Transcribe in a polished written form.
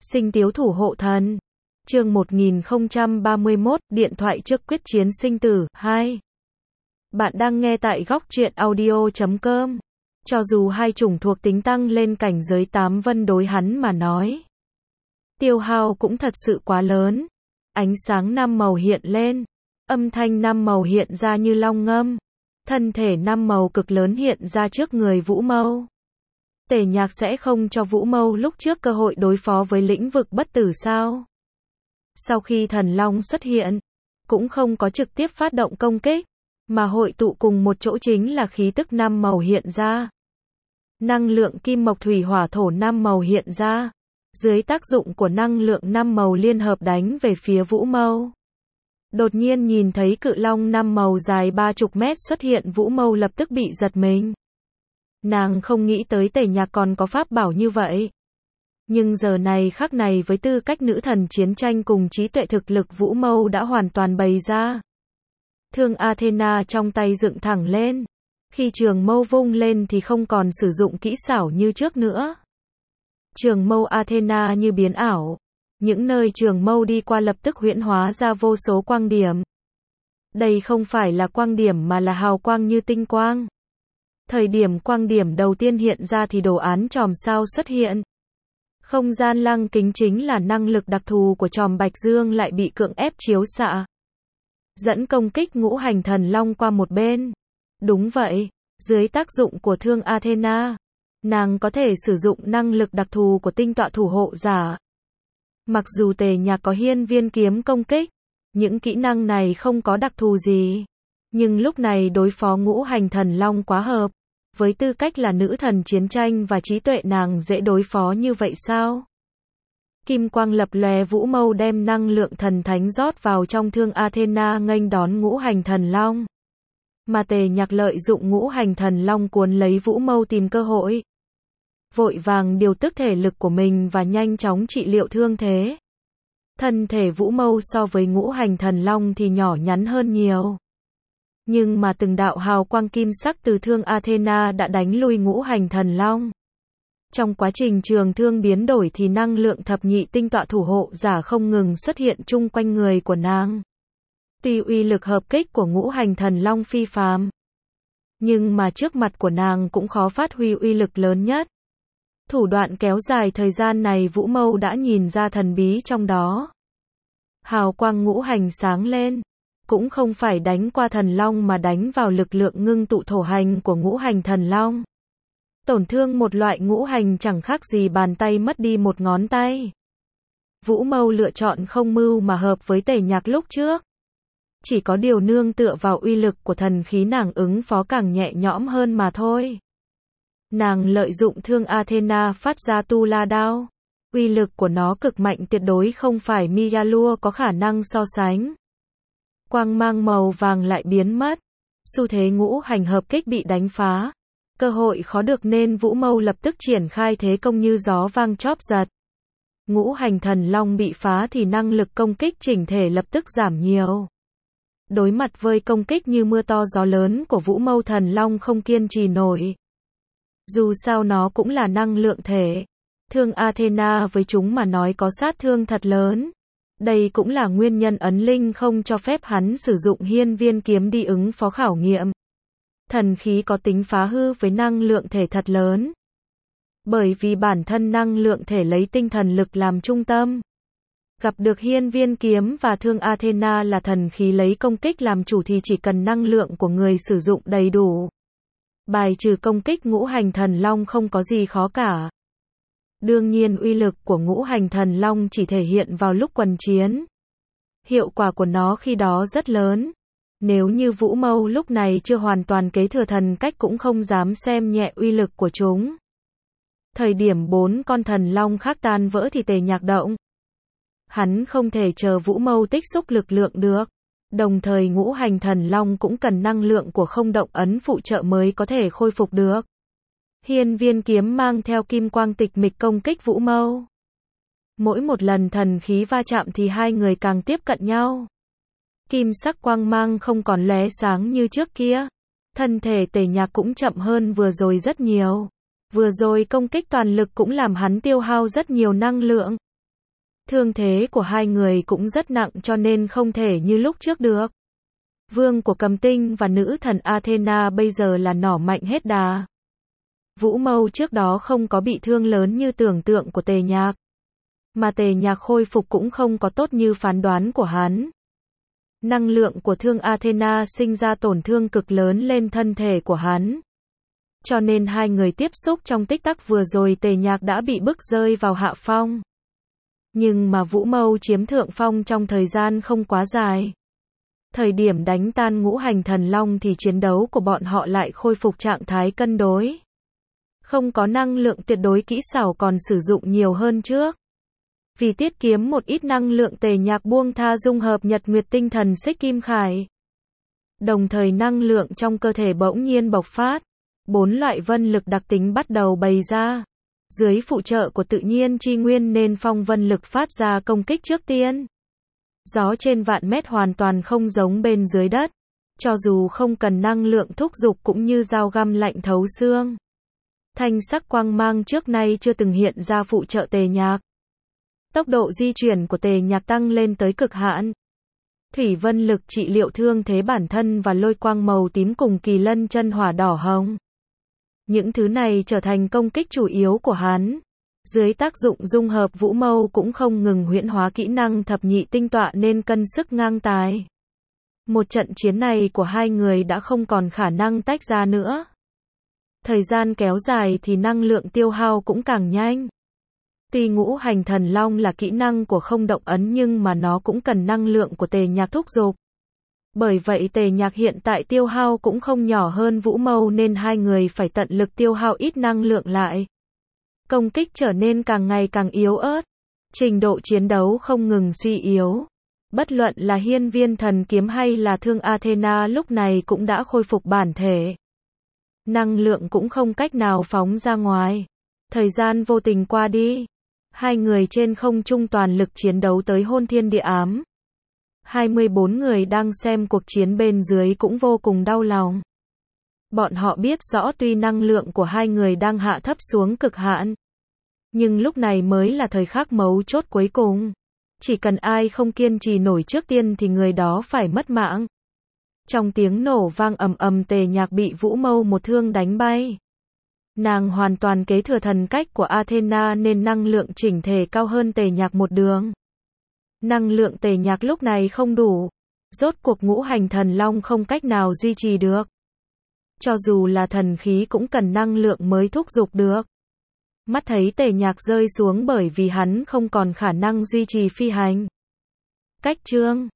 Sinh tiếu thủ hộ thần. Chương 1031, điện thoại trước quyết chiến sinh tử, 2. Bạn đang nghe tại góc truyện audio.com. Cho dù hai chủng thuộc tính tăng lên cảnh giới 8 vân đối hắn mà nói, tiêu hao cũng thật sự quá lớn. Ánh sáng năm màu hiện lên, âm thanh năm màu hiện ra như long ngâm, thân thể năm màu cực lớn hiện ra trước người Vũ Mâu. Tề Nhạc sẽ không cho Vũ Mâu lúc trước cơ hội đối phó với lĩnh vực bất tử sao? Sau khi thần long xuất hiện, cũng không có trực tiếp phát động công kích, mà hội tụ cùng một chỗ chính là khí tức năm màu hiện ra. Năng lượng kim mộc thủy hỏa thổ năm màu hiện ra, dưới tác dụng của năng lượng năm màu liên hợp đánh về phía Vũ Mâu. Đột nhiên nhìn thấy cự long năm màu dài 30 mét xuất hiện, Vũ Mâu lập tức bị giật mình. Nàng không nghĩ tới Tề Nhạc còn có pháp bảo như vậy. Nhưng giờ này khắc này với tư cách nữ thần chiến tranh cùng trí tuệ thực lực Vũ Mâu đã hoàn toàn bày ra. Thương Athena trong tay dựng thẳng lên. Khi trường mâu vung lên thì không còn sử dụng kỹ xảo như trước nữa. Trường mâu Athena như biến ảo. Những nơi trường mâu đi qua lập tức huyễn hóa ra vô số quang điểm. Đây không phải là quang điểm mà là hào quang như tinh quang. Thời điểm quang điểm đầu tiên hiện ra thì đồ án chòm sao xuất hiện. Không gian lăng kính chính là năng lực đặc thù của chòm Bạch Dương lại bị cưỡng ép chiếu xạ. Dẫn công kích ngũ hành thần long qua một bên. Đúng vậy, dưới tác dụng của Thương Athena, nàng có thể sử dụng năng lực đặc thù của tinh tọa thủ hộ giả. Mặc dù Tề Nhạc có hiên viên kiếm công kích, những kỹ năng này không có đặc thù gì. Nhưng lúc này đối phó ngũ hành thần long quá hợp. Với tư cách là nữ thần chiến tranh và trí tuệ nàng dễ đối phó như vậy sao? Kim quang lập lòe, Vũ Mâu đem năng lượng thần thánh rót vào trong Thương Athena nghênh đón ngũ hành thần long. Mà Tề Nhạc lợi dụng ngũ hành thần long cuốn lấy Vũ Mâu tìm cơ hội. Vội vàng điều tức thể lực của mình và nhanh chóng trị liệu thương thế. Thân thể Vũ Mâu so với ngũ hành thần long thì nhỏ nhắn hơn nhiều. Nhưng mà từng đạo hào quang kim sắc từ Thương Athena đã đánh lui ngũ hành thần long. Trong quá trình trường thương biến đổi thì năng lượng thập nhị tinh tọa thủ hộ giả không ngừng xuất hiện chung quanh người của nàng. Tuy uy lực hợp kích của ngũ hành thần long phi phàm, nhưng mà trước mặt của nàng cũng khó phát huy uy lực lớn nhất. Thủ đoạn kéo dài thời gian này Vũ Mâu đã nhìn ra thần bí trong đó. Hào quang ngũ hành sáng lên. Cũng không phải đánh qua thần long mà đánh vào lực lượng ngưng tụ thổ hành của ngũ hành thần long. Tổn thương một loại ngũ hành chẳng khác gì bàn tay mất đi một ngón tay. Vũ Mâu lựa chọn không mưu mà hợp với Tề Nhạc lúc trước. Chỉ có điều nương tựa vào uy lực của thần khí nàng ứng phó càng nhẹ nhõm hơn mà thôi. Nàng lợi dụng Thương Athena phát ra tu la đao. Uy lực của nó cực mạnh, tuyệt đối không phải Miyalua có khả năng so sánh. Quang mang màu vàng lại biến mất. Xu thế ngũ hành hợp kích bị đánh phá. Cơ hội khó được nên Vũ Mâu lập tức triển khai thế công như gió vang chóp giật. Ngũ hành thần long bị phá thì năng lực công kích chỉnh thể lập tức giảm nhiều. Đối mặt với công kích như mưa to gió lớn của Vũ Mâu, thần long không kiên trì nổi. Dù sao nó cũng là năng lượng thể. Thương Athena với chúng mà nói có sát thương thật lớn. Đây cũng là nguyên nhân ấn linh không cho phép hắn sử dụng hiên viên kiếm đi ứng phó khảo nghiệm. Thần khí có tính phá hư với năng lượng thể thật lớn. Bởi vì bản thân năng lượng thể lấy tinh thần lực làm trung tâm. Gặp được hiên viên kiếm và Thương Athena là thần khí lấy công kích làm chủ thì chỉ cần năng lượng của người sử dụng đầy đủ. Bài trừ công kích ngũ hành thần long không có gì khó cả. Đương nhiên uy lực của ngũ hành thần long chỉ thể hiện vào lúc quần chiến. Hiệu quả của nó khi đó rất lớn. Nếu như Vũ Mâu lúc này chưa hoàn toàn kế thừa thần cách cũng không dám xem nhẹ uy lực của chúng. Thời điểm 4 con thần long khác tan vỡ thì Tề Nhạc động. Hắn không thể chờ Vũ Mâu tích xúc lực lượng được. Đồng thời ngũ hành thần long cũng cần năng lượng của không động ấn phụ trợ mới có thể khôi phục được. Hiên viên kiếm mang theo kim quang tịch mịch công kích Vũ Mâu. Mỗi một lần thần khí va chạm thì hai người càng tiếp cận nhau. Kim sắc quang mang không còn lóe sáng như trước kia. Thân thể Tề Nhạc cũng chậm hơn vừa rồi rất nhiều. Vừa rồi công kích toàn lực cũng làm hắn tiêu hao rất nhiều năng lượng. Thương thế của hai người cũng rất nặng cho nên không thể như lúc trước được. Vương của Cầm Tinh và nữ thần Athena bây giờ là nỏ mạnh hết đà. Vũ Mâu trước đó không có bị thương lớn như tưởng tượng của Tề Nhạc. Mà Tề Nhạc khôi phục cũng không có tốt như phán đoán của hắn. Năng lượng của thương Athena sinh ra tổn thương cực lớn lên thân thể của hắn. Cho nên hai người tiếp xúc trong tích tắc vừa rồi Tề Nhạc đã bị bức rơi vào hạ phong. Nhưng mà Vũ Mâu chiếm thượng phong trong thời gian không quá dài. Thời điểm đánh tan ngũ hành thần long thì chiến đấu của bọn họ lại khôi phục trạng thái cân đối. Không có năng lượng tuyệt đối, kỹ xảo còn sử dụng nhiều hơn trước. Vì tiết kiệm một ít năng lượng Tề Nhạc buông tha dung hợp Nhật Nguyệt Tinh Thần Xích Kim Khải. Đồng thời năng lượng trong cơ thể bỗng nhiên bộc phát. 4 loại vân lực đặc tính bắt đầu bày ra. Dưới phụ trợ của tự nhiên chi nguyên nên phong vân lực phát ra công kích trước tiên. Gió trên vạn mét hoàn toàn không giống bên dưới đất. Cho dù không cần năng lượng thúc giục cũng như dao găm lạnh thấu xương. Thanh sắc quang mang trước nay chưa từng hiện ra phụ trợ Tề Nhạc. Tốc độ di chuyển của Tề Nhạc tăng lên tới cực hạn. Thủy vân lực trị liệu thương thế bản thân và lôi quang màu tím cùng kỳ lân chân hỏa đỏ hồng. Những thứ này trở thành công kích chủ yếu của hắn. Dưới tác dụng dung hợp Vũ Mâu cũng không ngừng huyễn hóa kỹ năng thập nhị tinh tọa nên cân sức ngang tài. Một trận chiến này của hai người đã không còn khả năng tách ra nữa. Thời gian kéo dài thì năng lượng tiêu hao cũng càng nhanh. Tuy ngũ hành thần long là kỹ năng của không động ấn nhưng mà nó cũng cần năng lượng của Tề Nhạc thúc giục. Bởi vậy Tề Nhạc hiện tại tiêu hao cũng không nhỏ hơn Vũ Mâu nên hai người phải tận lực tiêu hao ít năng lượng lại. Công kích trở nên càng ngày càng yếu ớt. Trình độ chiến đấu không ngừng suy yếu. Bất luận là hiên viên thần kiếm hay là thương Athena lúc này cũng đã khôi phục bản thể. Năng lượng cũng không cách nào phóng ra ngoài. Thời gian vô tình qua đi. Hai người trên không trung toàn lực chiến đấu tới hôn thiên địa ám. 24 người đang xem cuộc chiến bên dưới cũng vô cùng đau lòng. Bọn họ biết rõ tuy năng lượng của hai người đang hạ thấp xuống cực hạn. Nhưng lúc này mới là thời khắc mấu chốt cuối cùng. Chỉ cần ai không kiên trì nổi trước tiên thì người đó phải mất mạng. Trong tiếng nổ vang ầm ầm Tề Nhạc bị Vũ Mâu một thương đánh bay. Nàng hoàn toàn kế thừa thần cách của Athena nên năng lượng chỉnh thể cao hơn Tề Nhạc một đường. Năng lượng Tề Nhạc lúc này không đủ. Rốt cuộc ngũ hành thần long không cách nào duy trì được. Cho dù là thần khí cũng cần năng lượng mới thúc giục được. Mắt thấy Tề Nhạc rơi xuống bởi vì hắn không còn khả năng duy trì phi hành. Cách chương